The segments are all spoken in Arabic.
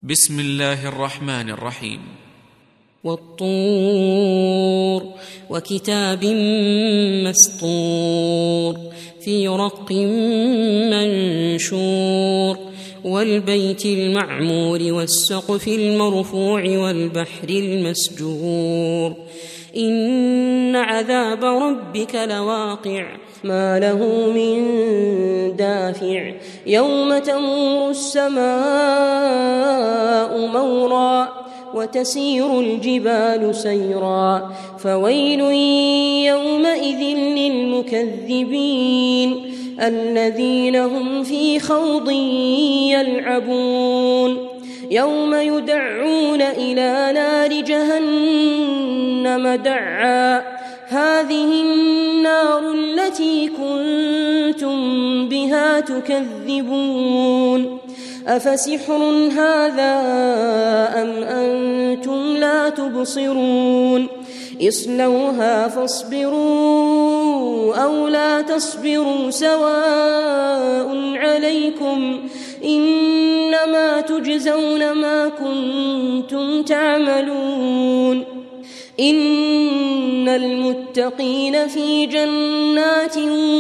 بسم الله الرحمن الرحيم. والطور وكتاب مسطور في رق منشور والبيت المعمور والسقف المرفوع والبحر المسجور إن عذاب ربك لواقع ما له من دافع يوم تمور السماء مورا وتسير الجبال سيرا فويل يومئذ للمكذبين الذين هم في خوض يلعبون يوم يدعون إلى نار جهنم دعا هذه النار التي كنتم بها تكذبون أفسحر هذا أم أنتم لا تبصرون اصلوها فاصبروا أو لا تصبروا سواء عليكم إنما تجزون ما كنتم تعملون إن المتقين في جنات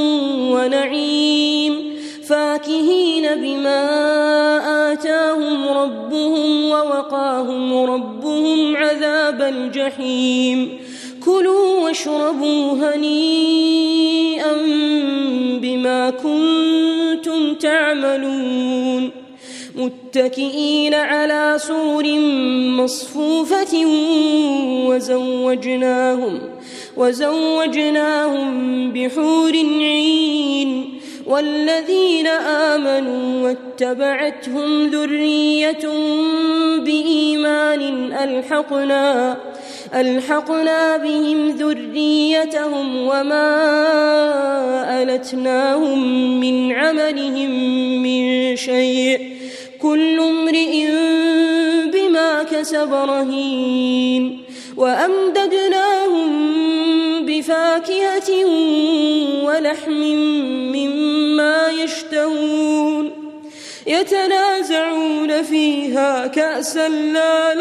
ونعيم فاكهين بما آتاهم ربهم ووقاهم ربهم عذاب الجحيم كلوا واشربوا هنيئا بما كنتم تعملون متكئين على سرر مصفوفة وزوجناهم بحور عين والذين آمنوا واتبعتهم ذرية بإيمان ألحقنا بهم ذريتهم وما ألتناهم من عملهم من شيء كل امرئ بما كسب رهين وأمددناهم بفاكهة ولحم مما يشتهون يتنازعون فيها كأسا لا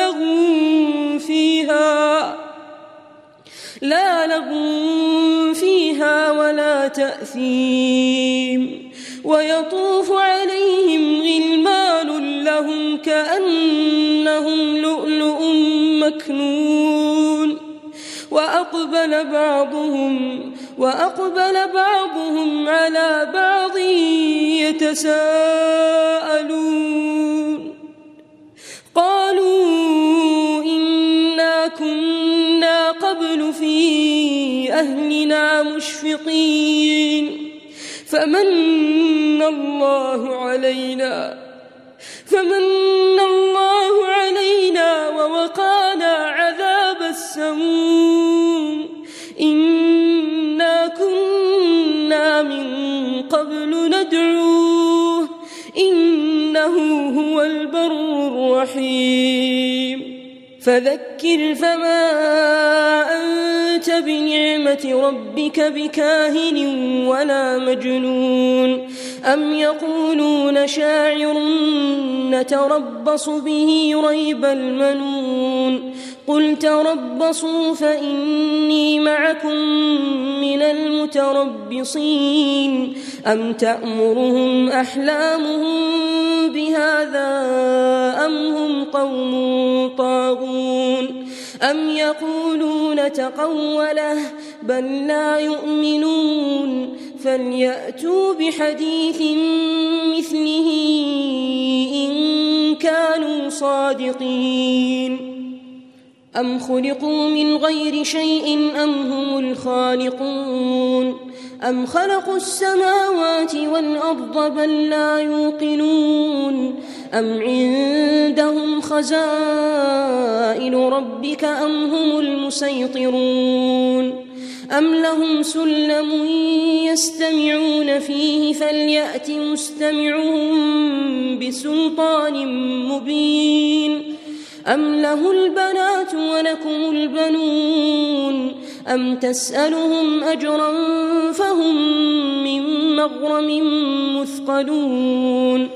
لغو فيها ولا تأثيم ويطوف عليهم غلمان لهم كأنهم لؤلؤ مكنون وأقبل بعضهم على بعض يتساءلون قالوا إنا كنا قبل في أهلنا مشفقين فمن الله علينا ووقانا عذاب السموم إنا كنا من قبل ندعوه إنه هو البر الرحيم فذكر فما أنت بنعمة ربك بكاهن ولا مجنون أم يقولون شاعر نتربص به ريب المنون قل تربصوا فإني معكم من المتربصين أم تأمرهم أحلامهم بهذا أم هم قوم طاغون أم يقولون تقوله بل لا يؤمنون فليأتوا بحديث مثله إن كانوا صادقين أم خلقوا من غير شيء أم هم الخالقون أم خلقوا السماوات والأرض بل لا يوقنون أم عندهم خزائن ربك أم هم المسيطرون أم لهم سلم يستمعون فيه فليأت مستمعهم بسلطان مبين أم له البنات ولكم البنون أم تسألهم أجرا فهم من مغرم مثقلون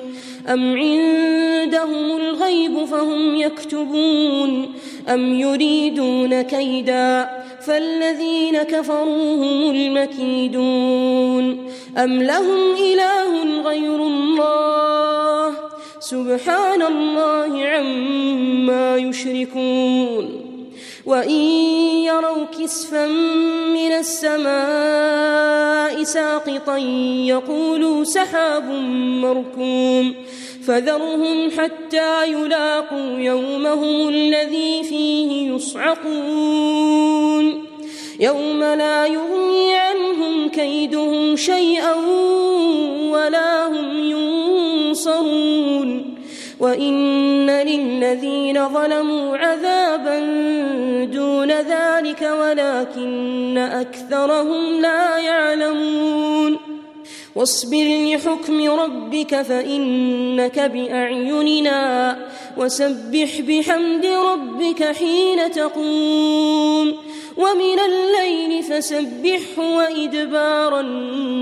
أم عندهم الغيب فهم يكتبون أم يريدون كيدا فالذين كفروا هم المكيدون أم لهم إله غير الله سبحان الله عما يشركون وإن يروا كسفا من السماء ساقطا يقولوا سحاب مركوم فذرهم حتى يلاقوا يومهم الذي فيه يصعقون يوم لا يغني عنهم كيدهم شيئا ولا هم ينصرون وإن للذين ظلموا عذابا دون ذلك ولكن أكثرهم لا يعلمون واصبر لحكم ربك فإنك بأعيننا وسبح بحمد ربك حين تقوم ومن الليل فسبحه وإدبار النجوم